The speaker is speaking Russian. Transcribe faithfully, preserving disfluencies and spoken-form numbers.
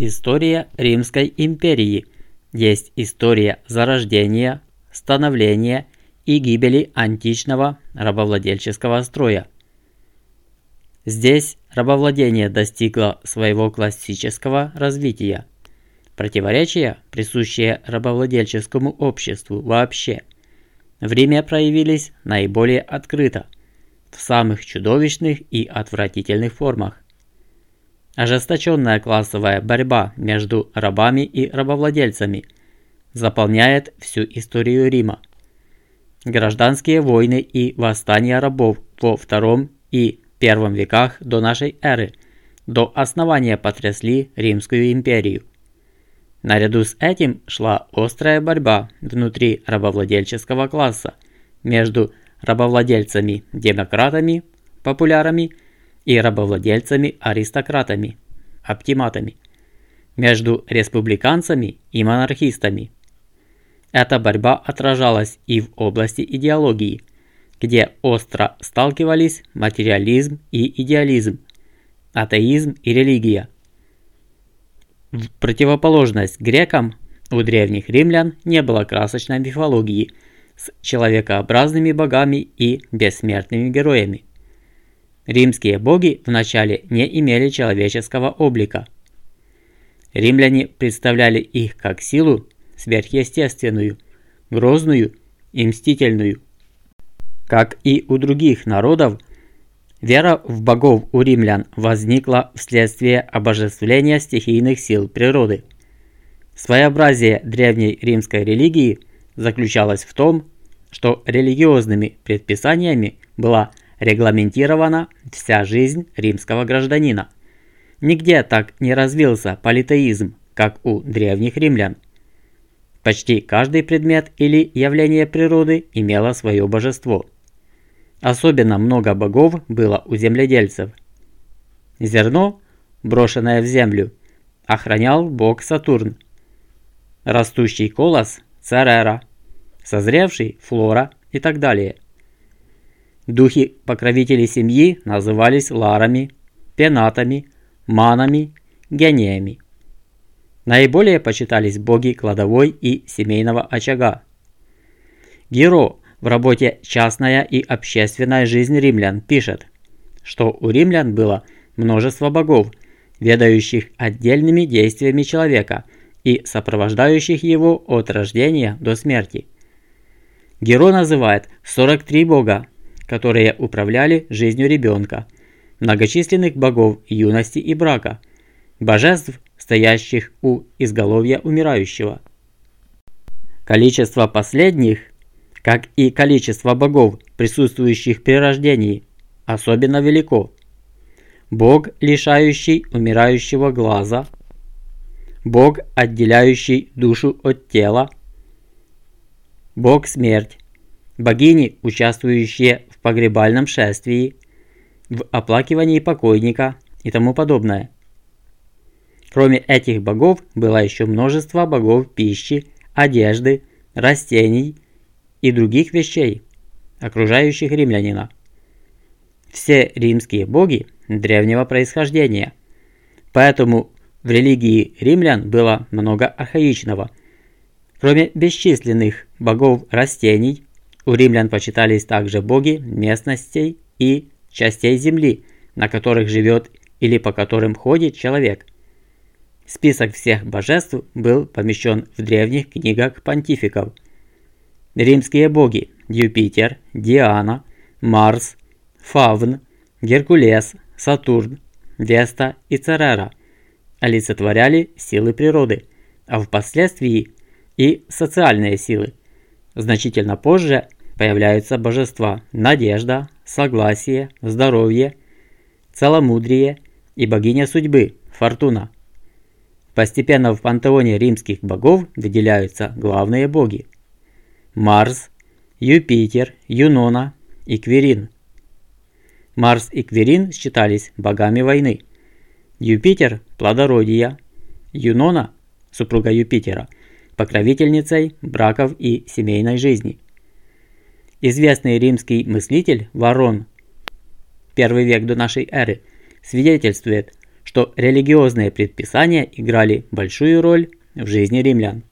история Римской империи, есть история зарождения, становления и гибели античного рабовладельческого строя. Здесь рабовладение достигло своего классического развития. Противоречия, присущие рабовладельческому обществу вообще, в Риме проявились наиболее открыто, в самых чудовищных и отвратительных формах. Ожесточенная классовая борьба между рабами и рабовладельцами заполняет всю историю Рима. Гражданские войны и восстания рабов во втором и первом веках до нашей эры до основания потрясли Римскую империю. Наряду с этим шла острая борьба внутри рабовладельческого класса между рабовладельцами-демократами, популярами и рабовладельцами-аристократами, оптиматами, между республиканцами и монархистами. Эта борьба отражалась и в области идеологии, где остро сталкивались материализм и идеализм, атеизм и религия. В противоположность грекам, у древних римлян не было красочной мифологии с человекообразными богами и бессмертными героями. Римские боги вначале не имели человеческого облика. Римляне представляли их как силу сверхъестественную, грозную и мстительную. Как и у других народов, вера в богов у римлян возникла вследствие обожествления стихийных сил природы. Своеобразие древней римской религии заключалось в том, что религиозными предписаниями была регламентирована вся жизнь римского гражданина. Нигде так не развился политеизм, как у древних римлян. Почти каждый предмет или явление природы имело свое божество. Особенно много богов было у земледельцев. Зерно, брошенное в землю, охранял бог Сатурн. Растущий колос – Церера, созревший – Флора и так далее. Духи-покровители семьи назывались ларами, пенатами, манами, гениями. Наиболее почитались боги кладовой и семейного очага. Геро в работе «Частная и общественная жизнь римлян» пишет, что у римлян было множество богов, ведающих отдельными действиями человека и сопровождающих его от рождения до смерти. Геро называет сорок три бога, которые управляли жизнью ребенка, многочисленных богов юности и брака, божеств, стоящих у изголовья умирающего. Количество последних, как и количество богов, присутствующих при рождении, особенно велико. Бог, лишающий умирающего глаза, Бог, отделяющий душу от тела, Бог смерть, богини, участвующие в погребальном шествии, в оплакивании покойника и тому подобное. Кроме этих богов было еще множество богов пищи, одежды, растений и других вещей, окружающих римлянина. Все римские боги древнего происхождения, поэтому в религии римлян было много архаичного. Кроме бесчисленных богов растений, у римлян почитались также боги местностей и частей земли, на которых живет или по которым ходит человек. Список всех божеств был помещен в древних книгах понтификов. Римские боги Юпитер, Диана, Марс, Фавн, Геркулес, Сатурн, Веста и Церера олицетворяли силы природы, а впоследствии и социальные силы. Значительно позже появляются божества Надежда, Согласие, Здоровье, Целомудрие и богиня судьбы Фортуна. Постепенно в пантеоне римских богов выделяются главные боги: Марс, Юпитер, Юнона и Квирин. Марс и Квирин считались богами войны. Юпитер – плодородия, Юнона, супруга Юпитера, покровительницей браков и семейной жизни. Известный римский мыслитель Варрон, первый век до нашей эры, свидетельствует, что религиозные предписания играли большую роль в жизни римлян.